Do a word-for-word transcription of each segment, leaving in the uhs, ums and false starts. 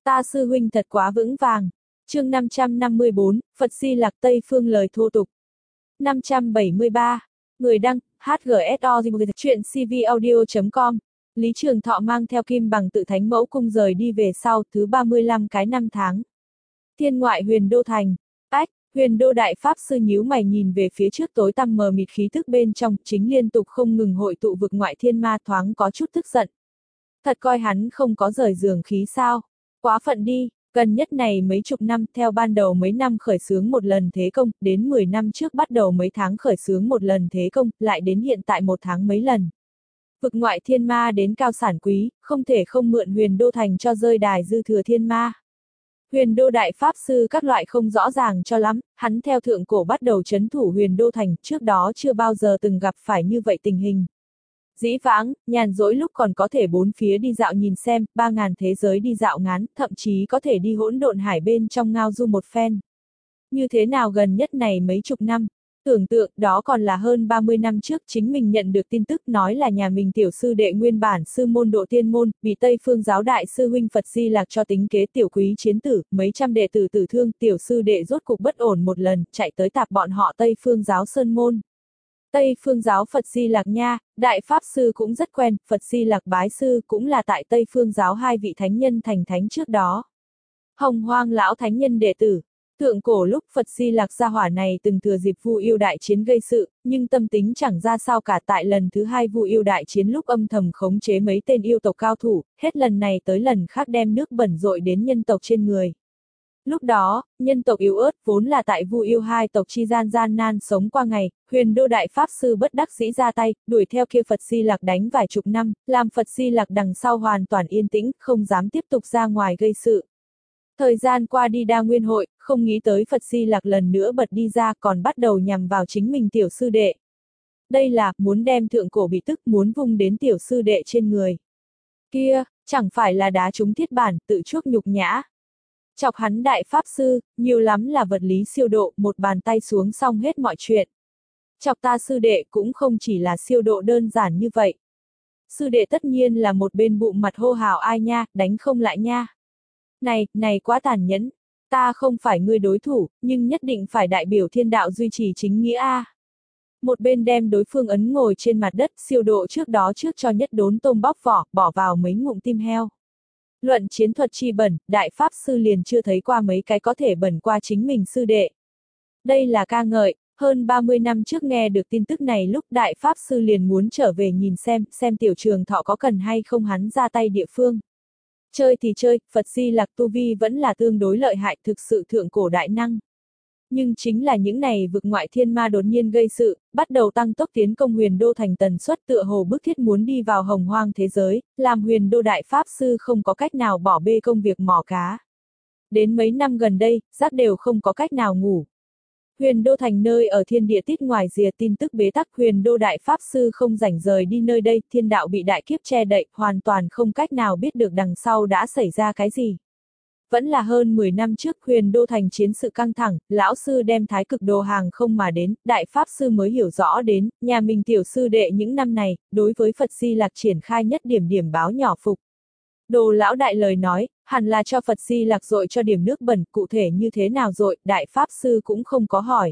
Ta sư huynh thật quá vững vàng. Chương năm trăm năm mươi bốn, Phật Di Lặc Tây Phương lời thô tục. năm trăm bảy mươi ba. Người đăng, hát giê ét o chuyện cvaudio chấm com. Lý Trường Thọ mang theo kim bằng tự thánh mẫu cung rời đi về sau, thứ ba mươi lăm cái năm tháng. Thiên ngoại huyền đô thành. Ách, huyền đô đại pháp sư nhíu mày nhìn về phía trước tối tăm mờ mịt khí thức bên trong, chính liên tục không ngừng hội tụ vực ngoại thiên ma, thoáng có chút tức giận. Thật coi hắn không có rời giường khí sao? Quá phận đi. Gần nhất này mấy chục năm, theo ban đầu mấy năm khởi xướng một lần thế công, đến mười năm trước bắt đầu mấy tháng khởi xướng một lần thế công, lại đến hiện tại một tháng mấy lần. Vực ngoại thiên ma đến cao sản quý, không thể không mượn huyền đô thành cho rơi đài dư thừa thiên ma. Huyền đô đại pháp sư các loại không rõ ràng cho lắm, hắn theo thượng cổ bắt đầu trấn thủ huyền đô thành, trước đó chưa bao giờ từng gặp phải như vậy tình hình. Dĩ vãng, nhàn rỗi lúc còn có thể bốn phía đi dạo nhìn xem, ba ngàn thế giới đi dạo ngán, thậm chí có thể đi hỗn độn hải bên trong ngao du một phen. Như thế nào gần nhất này mấy chục năm, tưởng tượng đó còn là hơn ba mươi năm trước chính mình nhận được tin tức nói là nhà mình tiểu sư đệ nguyên bản sư môn độ tiên môn, bị Tây Phương giáo đại sư huynh Phật Di Lặc cho tính kế tiểu quý chiến tử, mấy trăm đệ tử tử thương, tiểu sư đệ rốt cục bất ổn một lần, chạy tới tạp bọn họ Tây Phương giáo sơn môn. Tây Phương giáo Phật Di Lặc nha, đại pháp sư cũng rất quen, Phật Di Lặc bái sư cũng là tại Tây Phương giáo hai vị thánh nhân thành thánh trước đó. Hồng Hoang lão thánh nhân đệ tử. Thượng cổ lúc Phật Di Lặc gia hỏa này từng thừa dịp Vu Yêu đại chiến gây sự, nhưng tâm tính chẳng ra sao cả, tại lần thứ hai Vu Yêu đại chiến lúc âm thầm khống chế mấy tên yêu tộc cao thủ, hết lần này tới lần khác đem nước bẩn dội đến nhân tộc trên người. Lúc đó, nhân tộc yếu ớt vốn là tại Vu Yêu hai tộc chi gian gian nan sống qua ngày, huyền đô đại pháp sư bất đắc dĩ ra tay, đuổi theo kia Phật Di Lặc đánh vài chục năm, làm Phật Di Lặc đằng sau hoàn toàn yên tĩnh, không dám tiếp tục ra ngoài gây sự. Thời gian qua đi đa nguyên hội, không nghĩ tới Phật Di Lặc lần nữa bật đi ra, còn bắt đầu nhằm vào chính mình tiểu sư đệ. Đây là, muốn đem thượng cổ bị tức, muốn vung đến tiểu sư đệ trên người. Kia, chẳng phải là đá trúng thiết bản, tự chuốc nhục nhã. Chọc hắn đại pháp sư, nhiều lắm là vật lý siêu độ, một bàn tay xuống xong hết mọi chuyện. Chọc ta sư đệ cũng không chỉ là siêu độ đơn giản như vậy. Sư đệ tất nhiên là một bên bụng mặt hô hào ai nha, đánh không lại nha. Này, này quá tàn nhẫn, ta không phải ngươi đối thủ, nhưng nhất định phải đại biểu thiên đạo duy trì chính nghĩa a. Một bên đem đối phương ấn ngồi trên mặt đất, siêu độ trước đó trước cho nhất đốn tôm bóc vỏ, bỏ vào mấy ngụm tim heo. Luận chiến thuật chi bẩn, đại pháp sư liền chưa thấy qua mấy cái có thể bẩn qua chính mình sư đệ. Đây là ca ngợi, hơn ba mươi năm trước nghe được tin tức này lúc đại pháp sư liền muốn trở về nhìn xem, xem tiểu Trường Thọ có cần hay không hắn ra tay địa phương. Chơi thì chơi, Phật Di Lặc tu vi vẫn là tương đối lợi hại, thực sự thượng cổ đại năng. Nhưng chính là những này vực ngoại thiên ma đột nhiên gây sự, bắt đầu tăng tốc tiến công huyền đô thành tần suất tựa hồ bức thiết muốn đi vào hồng hoang thế giới, làm huyền đô đại pháp sư không có cách nào bỏ bê công việc mò cá. Đến mấy năm gần đây, giấc đều không có cách nào ngủ. Huyền đô thành nơi ở thiên địa tít ngoài rìa tin tức bế tắc, huyền đô đại pháp sư không rảnh rời đi nơi đây, thiên đạo bị đại kiếp che đậy, hoàn toàn không cách nào biết được đằng sau đã xảy ra cái gì. Vẫn là hơn mười năm trước huyền đô thành chiến sự căng thẳng, lão sư đem thái cực đồ hàng không mà đến, đại pháp sư mới hiểu rõ đến, nhà mình tiểu sư đệ những năm này, đối với Phật Di Lặc triển khai nhất điểm điểm báo nhỏ phục. Đồ lão đại lời nói, hẳn là cho Phật Di Lặc dội cho điểm nước bẩn, cụ thể như thế nào dội, đại pháp sư cũng không có hỏi.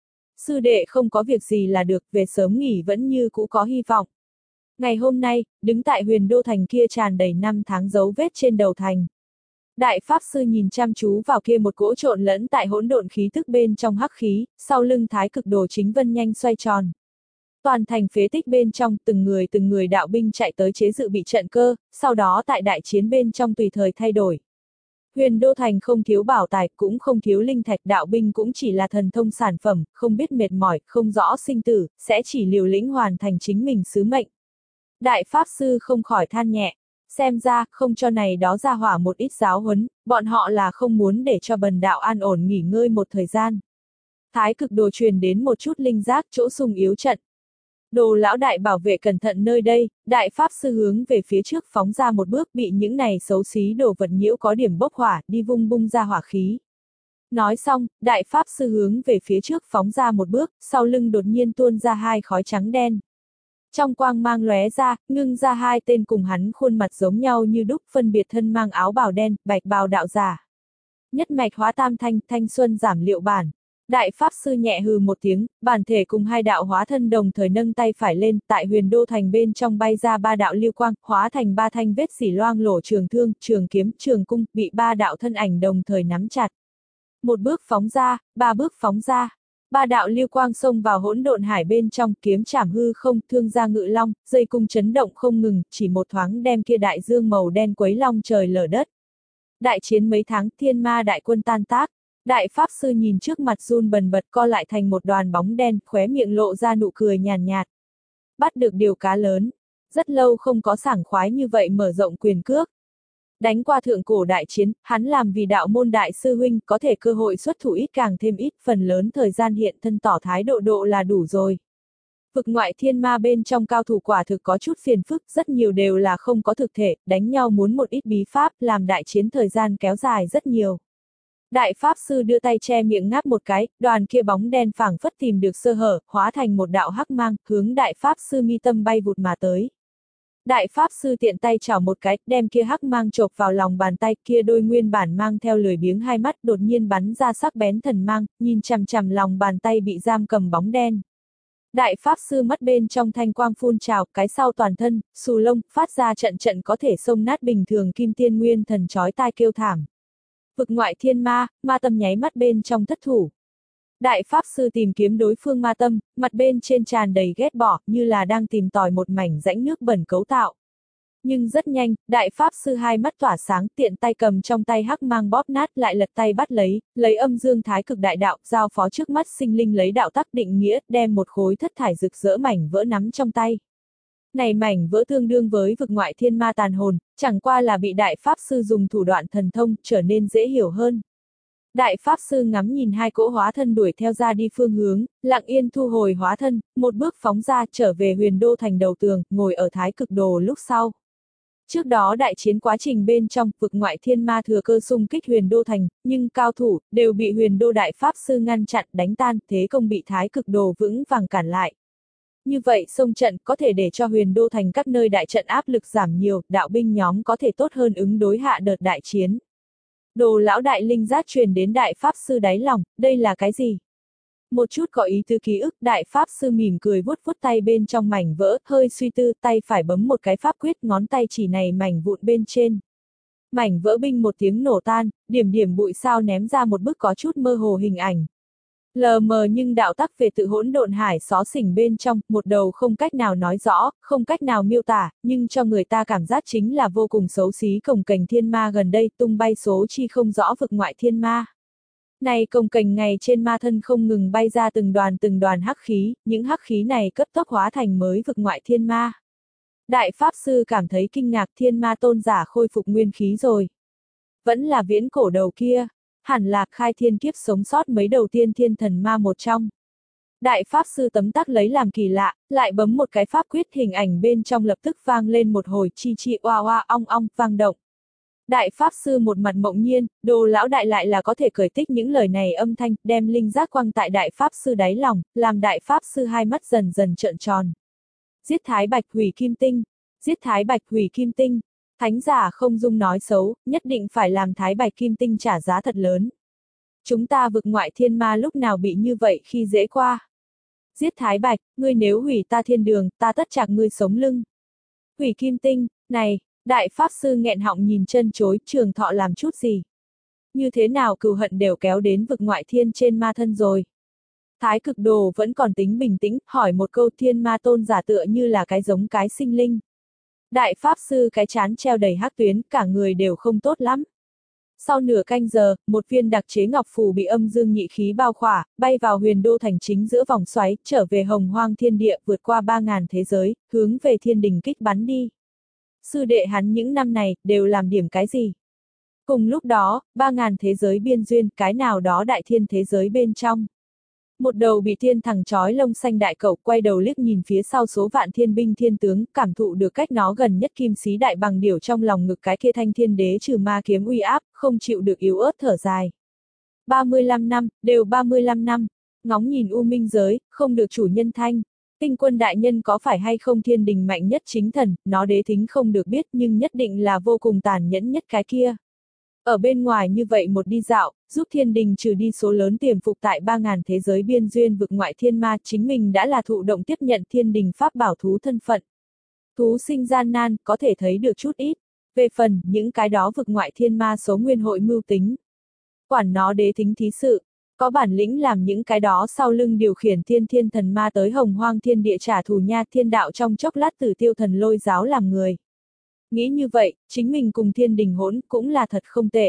Sư đệ không có việc gì là được, về sớm nghỉ vẫn như cũ có hy vọng. Ngày hôm nay, đứng tại huyền đô thành kia tràn đầy năm tháng dấu vết trên đầu thành. Đại pháp sư nhìn chăm chú vào kia một cỗ trộn lẫn tại hỗn độn khí tức bên trong hắc khí, sau lưng thái cực đồ chính vân nhanh xoay tròn. Toàn thành phế tích bên trong, từng người từng người đạo binh chạy tới chế dự bị trận cơ, sau đó tại đại chiến bên trong tùy thời thay đổi. Huyền đô thành không thiếu bảo tài, cũng không thiếu linh thạch, đạo binh cũng chỉ là thần thông sản phẩm, không biết mệt mỏi, không rõ sinh tử, sẽ chỉ liều lĩnh hoàn thành chính mình sứ mệnh. Đại pháp sư không khỏi than nhẹ. Xem ra, không cho này đó ra hỏa một ít giáo huấn, bọn họ là không muốn để cho bần đạo an ổn nghỉ ngơi một thời gian. Thái cực đồ truyền đến một chút linh giác chỗ sung yếu trận. Đồ lão đại bảo vệ cẩn thận nơi đây, đại pháp sư hướng về phía trước phóng ra một bước, bị những này xấu xí đồ vật nhiễu có điểm bốc hỏa, đi vung bung ra hỏa khí. Nói xong, đại pháp sư hướng về phía trước phóng ra một bước, sau lưng đột nhiên tuôn ra hai khói trắng đen. Trong quang mang lóe ra, ngưng ra hai tên cùng hắn khuôn mặt giống nhau như đúc, phân biệt thân mang áo bào đen, bạch bào đạo giả. Nhất mạch hóa tam thanh, thanh xuân giảm liệu bản. Đại Pháp Sư nhẹ hừ một tiếng, bản thể cùng hai đạo hóa thân đồng thời nâng tay phải lên, tại huyền đô thành bên trong bay ra ba đạo lưu quang, hóa thành ba thanh vết xỉ loang lổ trường thương, trường kiếm, trường cung, bị ba đạo thân ảnh đồng thời nắm chặt. Một bước phóng ra, ba bước phóng ra. Ba đạo lưu quang xông vào hỗn độn hải bên trong, kiếm chảm hư không, thương ra ngự long, dây cung chấn động không ngừng, chỉ một thoáng đem kia đại dương màu đen quấy long trời lở đất. Đại chiến mấy tháng, thiên ma đại quân tan tác. Đại Pháp Sư nhìn trước mặt run bần bật co lại thành một đoàn bóng đen, khóe miệng lộ ra nụ cười nhàn nhạt. Bắt được điều cá lớn. Rất lâu không có sảng khoái như vậy mở rộng quyền cước. Đánh qua thượng cổ đại chiến, hắn làm vì đạo môn đại sư huynh, có thể cơ hội xuất thủ ít càng thêm ít, phần lớn thời gian hiện thân tỏ thái độ độ là đủ rồi. Vực ngoại thiên ma bên trong cao thủ quả thực có chút phiền phức, rất nhiều đều là không có thực thể, đánh nhau muốn một ít bí pháp, làm đại chiến thời gian kéo dài rất nhiều. Đại Pháp Sư đưa tay che miệng ngáp một cái, đoàn kia bóng đen phảng phất tìm được sơ hở, hóa thành một đạo hắc mang, hướng Đại Pháp Sư mi tâm bay vụt mà tới. Đại Pháp Sư tiện tay chảo một cái, đem kia hắc mang chộp vào lòng bàn tay, kia đôi nguyên bản mang theo lười biếng hai mắt đột nhiên bắn ra sắc bén thần mang, nhìn chằm chằm lòng bàn tay bị giam cầm bóng đen. Đại Pháp Sư mắt bên trong thanh quang phun trào, cái sau toàn thân, xù lông, phát ra trận trận có thể xông nát bình thường kim tiên nguyên thần chói tai kêu thảm. Vực ngoại thiên ma, ma tâm nháy mắt bên trong thất thủ. Đại Pháp Sư tìm kiếm đối phương ma tâm, mặt bên trên tràn đầy ghét bỏ, như là đang tìm tòi một mảnh rãnh nước bẩn cấu tạo. Nhưng rất nhanh, Đại Pháp Sư hai mắt tỏa sáng, tiện tay cầm trong tay hắc mang bóp nát, lại lật tay bắt lấy, lấy âm dương thái cực đại đạo, giao phó trước mắt sinh linh lấy đạo tắc định nghĩa, đem một khối thất thải rực rỡ mảnh vỡ nắm trong tay. Này mảnh vỡ tương đương với vực ngoại thiên ma tàn hồn, chẳng qua là bị Đại Pháp Sư dùng thủ đoạn thần thông, trở nên dễ hiểu hơn. Đại Pháp Sư ngắm nhìn hai cỗ hóa thân đuổi theo ra đi phương hướng, lặng yên thu hồi hóa thân, một bước phóng ra trở về huyền đô thành đầu tường, ngồi ở thái cực đồ lúc sau. Trước đó đại chiến quá trình bên trong, vực ngoại thiên ma thừa cơ xung kích huyền đô thành, nhưng cao thủ, đều bị huyền đô Đại Pháp Sư ngăn chặn, đánh tan, thế công bị thái cực đồ vững vàng cản lại. Như vậy xông trận có thể để cho huyền đô thành các nơi đại trận áp lực giảm nhiều, đạo binh nhóm có thể tốt hơn ứng đối hạ đợt đại chiến. Đồ lão đại linh giác truyền đến Đại Pháp Sư đáy lòng, đây là cái gì? Một chút có ý tư ký ức, Đại Pháp Sư mỉm cười vuốt vuốt tay bên trong mảnh vỡ, hơi suy tư, tay phải bấm một cái pháp quyết, ngón tay chỉ này mảnh vụn bên trên. Mảnh vỡ binh một tiếng nổ tan, điểm điểm bụi sao ném ra một bức có chút mơ hồ hình ảnh. Lờ mờ nhưng đạo tắc về tự hỗn độn hải xó xỉnh bên trong, một đầu không cách nào nói rõ, không cách nào miêu tả, nhưng cho người ta cảm giác chính là vô cùng xấu xí cồng kềnh thiên ma gần đây tung bay số chi không rõ vực ngoại thiên ma. Này cồng kềnh ngày trên ma thân không ngừng bay ra từng đoàn từng đoàn hắc khí, những hắc khí này cấp tốc hóa thành mới vực ngoại thiên ma. Đại Pháp Sư cảm thấy kinh ngạc, thiên ma tôn giả khôi phục nguyên khí rồi. Vẫn là viễn cổ đầu kia. Hẳn là khai thiên kiếp sống sót mấy đầu tiên thiên thần ma một trong. Đại Pháp Sư tấm tắc lấy làm kỳ lạ, lại bấm một cái pháp quyết, hình ảnh bên trong lập tức vang lên một hồi chi chi oa oa ong ong vang động. Đại Pháp Sư một mặt mộng nhiên, đồ lão đại lại là có thể cởi tích những lời này âm thanh, đem linh giác quăng tại Đại Pháp Sư đáy lòng, làm Đại Pháp Sư hai mắt dần dần trợn tròn. Giết Thái Bạch hủy kim tinh, giết Thái Bạch hủy kim tinh. Thánh giả không dung nói xấu, nhất định phải làm Thái Bạch kim tinh trả giá thật lớn. Chúng ta vực ngoại thiên ma lúc nào bị như vậy khi dễ qua. Giết Thái Bạch, ngươi nếu hủy ta thiên đường, ta tất chạc ngươi sống lưng. Hủy kim tinh, này, Đại Pháp Sư nghẹn họng nhìn chân chối, Trường Thọ làm chút gì. Như thế nào cừu hận đều kéo đến vực ngoại thiên trên ma thân rồi. Thái cực đồ vẫn còn tính bình tĩnh, hỏi một câu, thiên ma tôn giả tựa như là cái giống cái sinh linh. Đại Pháp Sư cái chán treo đầy hắc tuyến, cả người đều không tốt lắm. Sau nửa canh giờ, một viên đặc chế ngọc phù bị âm dương nhị khí bao khỏa, bay vào huyền đô thành chính giữa vòng xoáy, trở về hồng hoang thiên địa, vượt qua ba ngàn thế giới, hướng về thiên đình kích bắn đi. Sư đệ hắn những năm này, đều làm điểm cái gì? Cùng lúc đó, ba ngàn thế giới biên duyên, cái nào đó đại thiên thế giới bên trong. Một đầu bị thiên thằng chói lông xanh đại cẩu quay đầu liếc nhìn phía sau số vạn thiên binh thiên tướng, cảm thụ được cách nó gần nhất kim xí đại bằng điểu trong lòng ngực cái kia thanh thiên đế trừ ma kiếm uy áp, không chịu được yếu ớt thở dài. ba mươi lăm năm, đều ba mươi lăm năm, ngóng nhìn u minh giới, không được chủ nhân thanh. Tinh quân đại nhân có phải hay không thiên đình mạnh nhất chính thần, nó đế thính không được biết nhưng nhất định là vô cùng tàn nhẫn nhất cái kia. Ở bên ngoài như vậy một đi dạo, giúp thiên đình trừ đi số lớn tiềm phục tại ba ngàn thế giới biên duyên vực ngoại thiên ma, chính mình đã là thụ động tiếp nhận thiên đình pháp bảo thú thân phận. Thú sinh gian nan, có thể thấy được chút ít. Về phần, những cái đó vực ngoại thiên ma số nguyên hội mưu tính. Quản nó đế thính thí sự, có bản lĩnh làm những cái đó sau lưng điều khiển thiên thiên thần ma tới hồng hoang thiên địa trả thù nha, thiên đạo trong chốc lát tử tiêu thần lôi giáo làm người. Nghĩ như vậy, chính mình cùng thiên đình hỗn cũng là thật không tệ.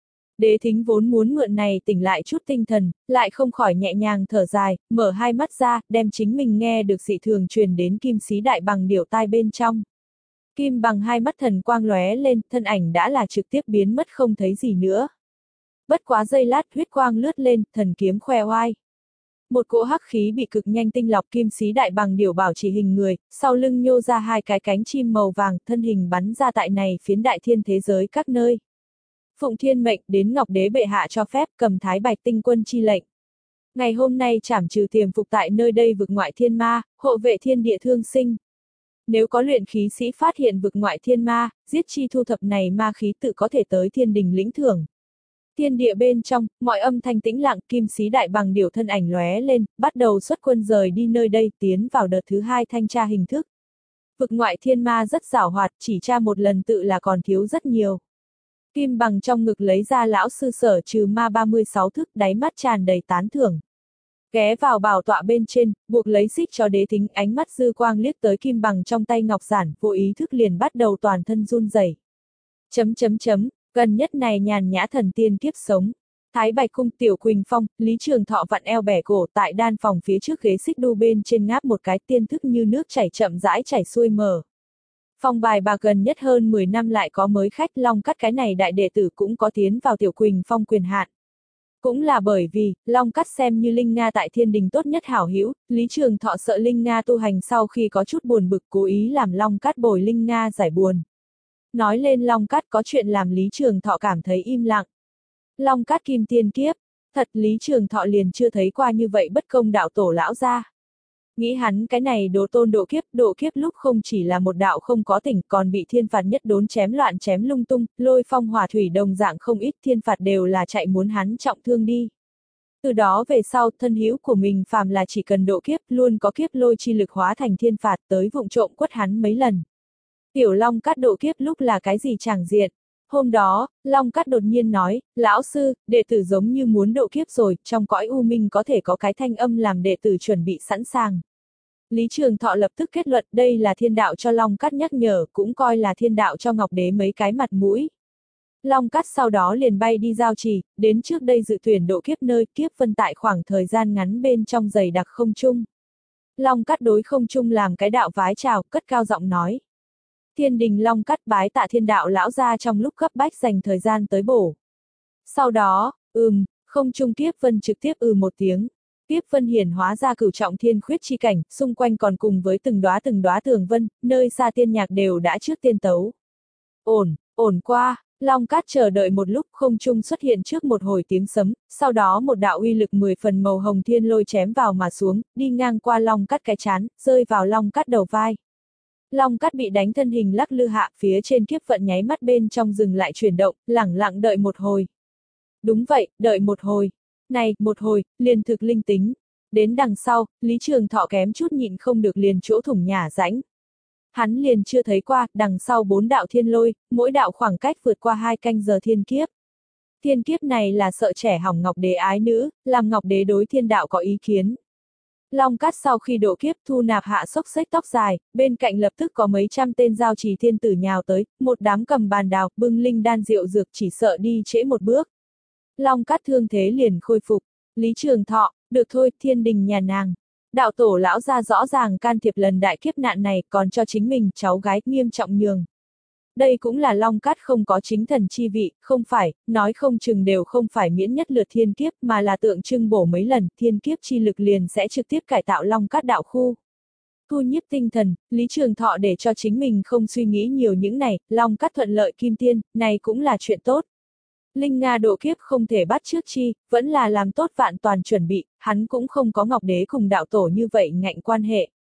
Đế thính vốn muốn mượn này tỉnh lại chút tinh thần, lại không khỏi nhẹ nhàng thở dài, mở hai mắt ra, đem chính mình nghe được dị thường truyền đến kim sĩ đại bằng điểu tai bên trong. Kim bằng hai mắt thần quang lóe lên, thân ảnh đã là trực tiếp biến mất không thấy gì nữa. Bất quá giây lát, huyết quang lướt lên, thần kiếm khoe oai. Một cỗ hắc khí bị cực nhanh tinh lọc, kim sĩ đại bằng điểu bảo chỉ hình người, sau lưng nhô ra hai cái cánh chim màu vàng, thân hình bắn ra tại này phiến đại thiên thế giới các nơi. Phụng thiên mệnh, đến Ngọc Đế bệ hạ cho phép, cầm Thái Bạch tinh quân chi lệnh. Ngày hôm nay trảm trừ tiềm phục tại nơi đây vực ngoại thiên ma, hộ vệ thiên địa thương sinh. Nếu có luyện khí sĩ phát hiện vực ngoại thiên ma, giết chi thu thập này ma khí tự có thể tới thiên đình lĩnh thưởng. Thiên địa bên trong, mọi âm thanh tĩnh lặng, kim sĩ đại bằng điểu thân ảnh lóe lên, bắt đầu xuất quân rời đi nơi đây, tiến vào đợt thứ hai thanh tra hình thức. Vực ngoại thiên ma rất giảo hoạt, chỉ tra một lần tự là còn thiếu rất nhiều. Kim bằng trong ngực lấy ra lão sư sở trừ ma ba mươi sáu thức, đáy mắt tràn đầy tán thưởng. Ghé vào bảo tọa bên trên, buộc lấy xích cho đế thính, ánh mắt dư quang liếc tới kim bằng trong tay ngọc giản, vô ý thức liền bắt đầu toàn thân run rẩy. Chấm chấm chấm, gần nhất này nhàn nhã thần tiên kiếp sống. Thái Bạch cung Tiểu Quỳnh Phong, Lý Trường Thọ vặn eo bẻ cổ tại đan phòng phía trước ghế xích đu bên trên ngáp một cái, tiên thức như nước chảy chậm rãi chảy xuôi mở. Phong bài bạc gần nhất hơn mười năm lại có mới khách, Long Cắt cái này đại đệ tử cũng có tiến vào Tiểu Quỳnh Phong quyền hạn. Cũng là bởi vì, Long Cắt xem như Linh Nga tại thiên đình tốt nhất hảo hữu, Lý Trường Thọ sợ Linh Nga tu hành sau khi có chút buồn bực cố ý làm Long Cắt bồi Linh Nga giải buồn. Nói lên Long Cắt có chuyện làm Lý Trường Thọ cảm thấy im lặng. Long Cắt kim tiên kiếp, thật Lý Trường Thọ liền chưa thấy qua như vậy bất công đạo tổ lão gia. Nghĩ hắn cái này đồ tôn độ kiếp, độ kiếp lúc không chỉ là một đạo không có tỉnh, còn bị thiên phạt nhất đốn chém loạn chém lung tung, lôi phong hỏa thủy đồng dạng không ít, thiên phạt đều là chạy muốn hắn trọng thương đi. Từ đó về sau, thân hữu của mình phàm là chỉ cần độ kiếp, luôn có kiếp lôi chi lực hóa thành thiên phạt tới vụng trộm quất hắn mấy lần. Tiểu Long Cắt độ kiếp lúc là cái gì chẳng diện. Hôm đó, Long Cắt đột nhiên nói, lão sư, đệ tử giống như muốn độ kiếp rồi, trong cõi u minh có thể có cái thanh âm làm đệ tử chuẩn bị sẵn sàng. Lý Trường Thọ lập tức kết luận đây là thiên đạo cho Long Cắt nhắc nhở, cũng coi là thiên đạo cho Ngọc Đế mấy cái mặt mũi. Long Cắt sau đó liền bay đi giao trì, đến trước đây dự tuyển độ kiếp nơi kiếp vân tại khoảng thời gian ngắn bên trong dày đặc không trung. Long Cắt đối không trung làm cái đạo vái chào, cất cao giọng nói. Thiên đình Long Cắt bái tạ thiên đạo lão ra trong lúc cấp bách dành thời gian tới bổ. Sau đó, ừm, không trung kiếp vân trực tiếp ừ một tiếng. Kiếp vân hiển hóa ra cửu trọng thiên khuyết chi cảnh, xung quanh còn cùng với từng đóa từng đóa tường vân, nơi xa tiên nhạc đều đã trước tiên tấu. Ổn, ổn qua, Long Cát chờ đợi một lúc, không trung xuất hiện trước một hồi tiếng sấm, sau đó một đạo uy lực mười phần màu hồng thiên lôi chém vào mà xuống, đi ngang qua Long Cát cái chán, rơi vào Long Cát đầu vai. Long Cát bị đánh thân hình lắc lư hạ, phía trên kiếp vận nháy mắt bên trong dừng lại chuyển động, lẳng lặng đợi một hồi. Đúng vậy, đợi một hồi. Này, một hồi, liền thực linh tính. Đến đằng sau, Lý Trường Thọ kém chút nhịn không được liền chỗ thủng nhà rãnh. Hắn liền chưa thấy qua, đằng sau bốn đạo thiên lôi, mỗi đạo khoảng cách vượt qua hai canh giờ thiên kiếp. Thiên kiếp này là sợ trẻ hỏng Ngọc Đế ái nữ, làm Ngọc Đế đối thiên đạo có ý kiến. Long Cát sau khi độ kiếp thu nạp hạ xốc xếch tóc dài, bên cạnh lập tức có mấy trăm tên giao trì thiên tử nhào tới, một đám cầm bàn đào, bưng linh đan rượu dược chỉ sợ đi trễ một bước. Long Cát thương thế liền khôi phục, Lý Trường Thọ, được thôi, thiên đình nhà nàng. Đạo tổ lão ra rõ ràng can thiệp lần đại kiếp nạn này còn cho chính mình cháu gái nghiêm trọng nhường. Đây cũng là Long Cát không có chính thần chi vị, không phải, nói không chừng đều không phải miễn nhất lượt thiên kiếp mà là tượng trưng bổ mấy lần, thiên kiếp chi lực liền sẽ trực tiếp cải tạo Long Cát đạo khu. Thu nhiếp tinh thần, Lý Trường Thọ để cho chính mình không suy nghĩ nhiều những này, Long Cát thuận lợi kim tiên, này cũng là chuyện tốt. Linh Nga độ kiếp không thể bắt trước chi, vẫn là làm tốt vạn toàn chuẩn bị, hắn cũng không có Ngọc Đế cùng đạo tổ như vậy ngạnh quan hệ.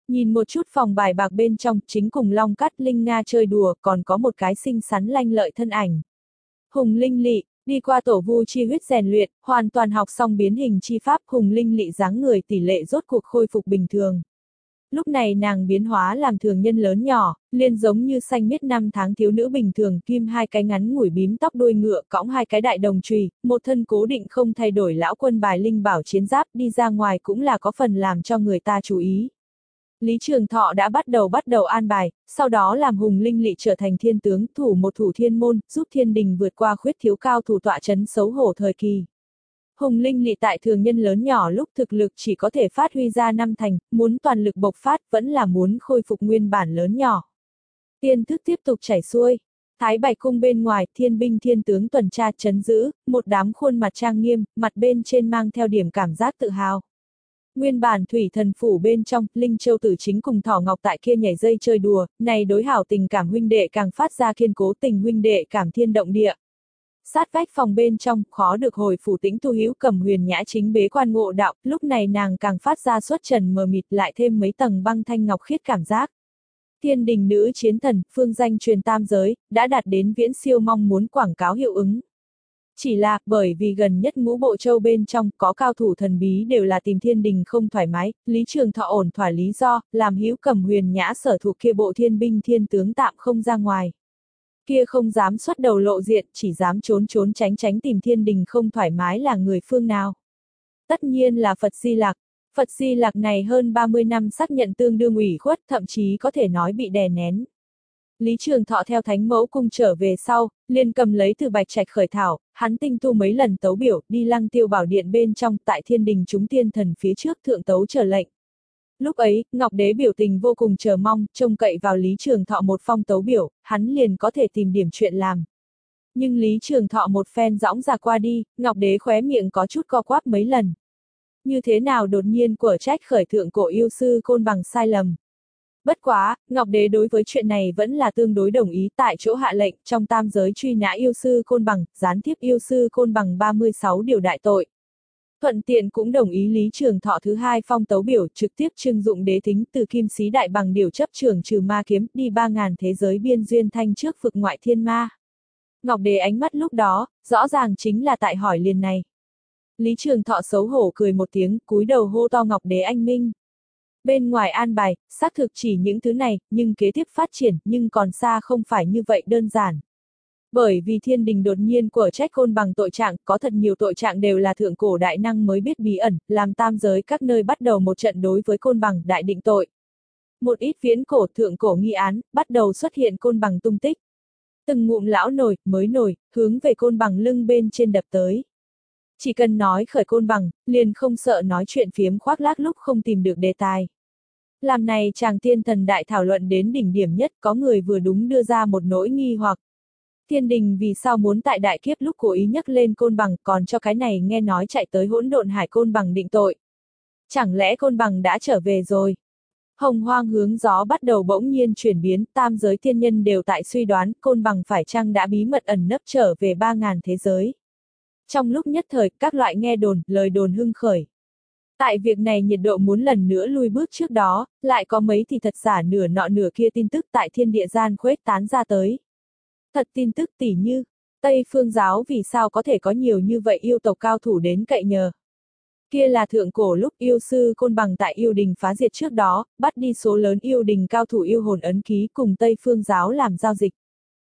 Nhìn một chút phòng bài bạc bên trong, chính cùng Long Cát Linh Nga chơi đùa, còn có một cái xinh xắn lanh lợi thân ảnh. Hùng Linh Lị, đi qua tổ vu chi huyết rèn luyện, hoàn toàn học xong biến hình chi pháp, Hùng Linh Lị dáng người tỷ lệ rốt cuộc khôi phục bình thường. Lúc này nàng biến hóa làm thường nhân lớn nhỏ, liền giống như xanh miết năm tháng thiếu nữ bình thường, kim hai cái ngắn ngủi bím tóc đuôi ngựa, cõng hai cái đại đồng chùy, một thân cố định không thay đổi lão quân bài linh bảo chiến giáp, đi ra ngoài cũng là có phần làm cho người ta chú ý. Lý Trường Thọ đã bắt đầu bắt đầu an bài, sau đó làm Hùng Linh Lị trở thành thiên tướng, thủ một thủ thiên môn, giúp thiên đình vượt qua khuyết thiếu cao thủ tọa chấn xấu hổ thời kỳ. Hùng Linh Lị tại thường nhân lớn nhỏ lúc thực lực chỉ có thể phát huy ra năm thành, muốn toàn lực bộc phát vẫn là muốn khôi phục nguyên bản lớn nhỏ. Tiên thức tiếp tục chảy xuôi. Thái Bạch cung bên ngoài, thiên binh thiên tướng tuần tra trấn giữ, một đám khuôn mặt trang nghiêm, mặt bên trên mang theo điểm cảm giác tự hào. Nguyên bản thủy thần phủ bên trong, Linh Châu Tử chính cùng Thỏ Ngọc tại kia nhảy dây chơi đùa, này đối hảo tình cảm huynh đệ càng phát ra kiên cố tình huynh đệ cảm thiên động địa. Sát vách phòng bên trong, khó được hồi phủ tĩnh Tu Hữu Cầm huyền nhã chính bế quan ngộ đạo, lúc này nàng càng phát ra xuất trần mờ mịt lại thêm mấy tầng băng thanh ngọc khiết cảm giác. Thiên đình nữ chiến thần, phương danh truyền tam giới, đã đạt đến viễn siêu mong muốn quảng cáo hiệu ứng. Chỉ là, bởi vì gần nhất ngũ bộ châu bên trong, có cao thủ thần bí đều là tìm thiên đình không thoải mái, Lý Trường Thọ ổn thỏa lý do, làm Hữu Cầm huyền nhã sở thuộc kia bộ thiên binh thiên tướng tạm không ra ngoài. Kia không dám xuất đầu lộ diện, chỉ dám trốn trốn tránh tránh tìm thiên đình không thoải mái là người phương nào. Tất nhiên là Phật Di Lặc. Phật Di Lặc này hơn ba mươi năm xác nhận tương đương ủy khuất, thậm chí có thể nói bị đè nén. Lý Trường Thọ theo Thánh Mẫu cung trở về sau, liền cầm lấy từ Bạch Trạch khởi thảo, hắn tinh tu mấy lần tấu biểu, đi Lăng Tiêu Bảo Điện bên trong, tại thiên đình chúng tiên thần phía trước thượng tấu trở lệnh. Lúc ấy, Ngọc Đế biểu tình vô cùng chờ mong, trông cậy vào Lý Trường Thọ một phong tấu biểu, hắn liền có thể tìm điểm chuyện làm. Nhưng Lý Trường Thọ một phen dõng ra qua đi, Ngọc Đế khóe miệng có chút co quắp mấy lần. Như thế nào đột nhiên của trách khởi thượng cổ yêu sư Côn Bằng sai lầm. Bất quá, Ngọc Đế đối với chuyện này vẫn là tương đối đồng ý, tại chỗ hạ lệnh, trong tam giới truy nã yêu sư Côn Bằng, gián tiếp yêu sư Côn Bằng ba mươi sáu điều đại tội. Thuận tiện cũng đồng ý Lý Trường Thọ thứ hai phong tấu biểu trực tiếp trưng dụng đế thính từ kim sĩ đại bằng điều chấp trưởng trừ ma kiếm đi ba ngàn thế giới biên duyên thanh trước vực ngoại thiên ma. Ngọc Đế ánh mắt lúc đó, rõ ràng chính là tại hỏi liền này. Lý Trường Thọ xấu hổ cười một tiếng, cúi đầu hô to Ngọc Đế anh minh. Bên ngoài an bài, xác thực chỉ những thứ này, nhưng kế tiếp phát triển, nhưng còn xa không phải như vậy đơn giản. Bởi vì thiên đình đột nhiên của trách Côn Bằng tội trạng, có thật nhiều tội trạng đều là thượng cổ đại năng mới biết bí ẩn, làm tam giới các nơi bắt đầu một trận đối với Côn Bằng đại định tội. Một ít viễn cổ thượng cổ nghi án, bắt đầu xuất hiện Côn Bằng tung tích. Từng ngụm lão nổi, mới nổi, hướng về Côn Bằng lưng bên trên đập tới. Chỉ cần nói khởi Côn Bằng, liền không sợ nói chuyện phiếm khoác lác lúc không tìm được đề tài. Làm này chàng tiên thần đại thảo luận đến đỉnh điểm nhất, có người vừa đúng đưa ra một nỗi nghi hoặc. Thiên đình vì sao muốn tại đại kiếp lúc cố ý nhắc lên Côn Bằng, còn cho cái này nghe nói chạy tới hỗn độn hải Côn Bằng định tội. Chẳng lẽ Côn Bằng đã trở về rồi? Hồng hoang hướng gió bắt đầu bỗng nhiên chuyển biến, tam giới thiên nhân đều tại suy đoán Côn Bằng phải chăng đã bí mật ẩn nấp trở về ba ngàn thế giới. Trong lúc nhất thời, các loại nghe đồn, lời đồn hưng khởi. Tại việc này nhiệt độ muốn lần nữa lui bước trước đó, lại có mấy thì thật giả nửa nọ nửa kia tin tức tại thiên địa gian khuếch tán ra tới. Thật tin tức tỉ như, Tây Phương giáo vì sao có thể có nhiều như vậy yêu tộc cao thủ đến cậy nhờ. Kia là thượng cổ lúc yêu sư Côn Bằng tại yêu đình phá diệt trước đó, bắt đi số lớn yêu đình cao thủ yêu hồn ấn ký cùng Tây Phương giáo làm giao dịch.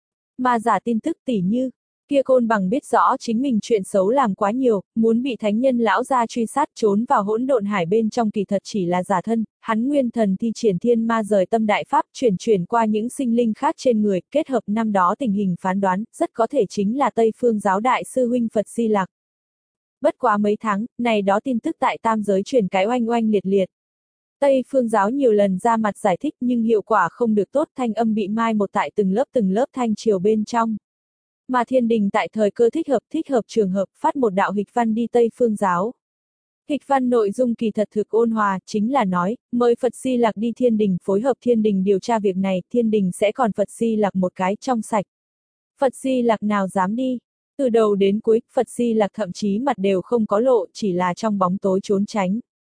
Mà giả tin tức tỉ như, kia Côn Bằng biết rõ chính mình chuyện xấu làm quá nhiều, muốn bị thánh nhân lão gia truy sát trốn vào hỗn độn hải bên trong kỳ thật chỉ là giả thân, hắn nguyên thần thi triển thiên ma rời tâm đại pháp chuyển chuyển qua những sinh linh khác trên người, kết hợp năm đó tình hình phán đoán, rất có thể chính là Tây Phương giáo đại sư huynh Phật Di Lặc. Bất quá mấy tháng, này đó tin tức tại tam giới truyền cái oanh oanh liệt liệt. Tây Phương giáo nhiều lần ra mặt giải thích nhưng hiệu quả không được tốt, thanh âm bị mai một tại từng lớp từng lớp thanh triều bên trong. Mà thiên đình tại thời cơ thích hợp thích hợp trường hợp phát một đạo hịch văn đi Tây Phương giáo. Hịch văn nội dung kỳ thật thực ôn hòa, chính là nói, mời Phật Di Lặc đi thiên đình phối hợp thiên đình điều tra việc này, thiên đình sẽ còn Phật Di Lặc một cái trong sạch. Phật Di Lặc nào dám đi? Từ đầu đến cuối, Phật Di Lặc thậm chí mặt đều không có lộ, chỉ là trong bóng tối trốn tránh.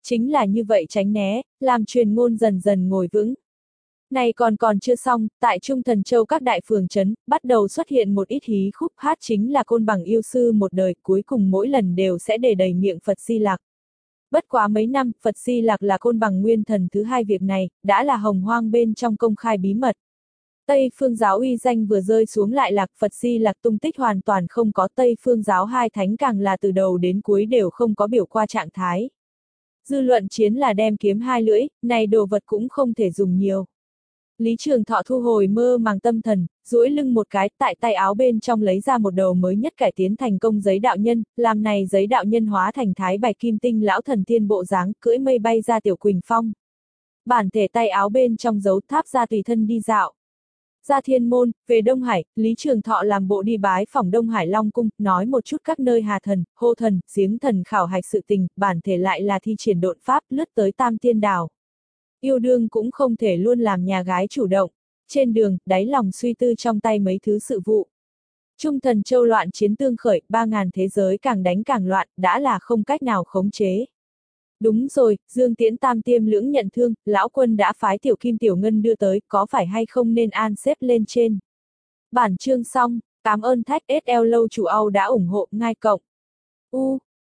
Chính là như vậy tránh né, làm truyền ngôn dần dần ngồi vững. Này còn còn chưa xong, tại Trung Thần Châu các đại phường trấn, bắt đầu xuất hiện một ít hí khúc hát chính là côn bằng yêu sư một đời, cuối cùng mỗi lần đều sẽ để đầy miệng Phật Di Lặc. Bất quá mấy năm, Phật Di Lặc là côn bằng nguyên thần thứ hai việc này, đã là hồng hoang bên trong công khai bí mật. Tây Phương giáo uy danh vừa rơi xuống lại lạc, Phật Di Lặc tung tích hoàn toàn không có, Tây Phương giáo hai thánh càng là từ đầu đến cuối đều không có biểu qua trạng thái. Dư luận chiến là đem kiếm hai lưỡi, này đồ vật cũng không thể dùng nhiều. Lý Trường Thọ thu hồi mơ màng tâm thần, duỗi lưng một cái, tại tay áo bên trong lấy ra một đầu mới nhất cải tiến thành công giấy đạo nhân, làm này giấy đạo nhân hóa thành thái bạch kim tinh lão thần tiên bộ dáng, cưỡi mây bay ra Tiểu Quỳnh Phong. Bản thể tay áo bên trong giấu tháp ra tùy thân đi dạo. Ra thiên môn, về Đông Hải, Lý Trường Thọ làm bộ đi bái phỏng Đông Hải Long Cung, nói một chút các nơi hà thần, hô thần, giếng thần khảo hạch sự tình, bản thể lại là thi triển độn pháp lướt tới Tam Tiên Đảo. Yêu đương cũng không thể luôn làm nhà gái chủ động. Trên đường, đáy lòng suy tư trong tay mấy thứ sự vụ. Trung Thần Châu loạn chiến tương khởi, ba ngàn thế giới càng đánh càng loạn, đã là không cách nào khống chế. Đúng rồi, Dương Tiễn Tam Tiêm lưỡng nhận thương, lão quân đã phái Tiểu Kim Tiểu Ngân đưa tới, có phải hay không nên an xếp lên trên. Bản chương xong, cảm ơn Thách ét lờ lâu chủ Âu đã ủng hộ, ngai cộng. U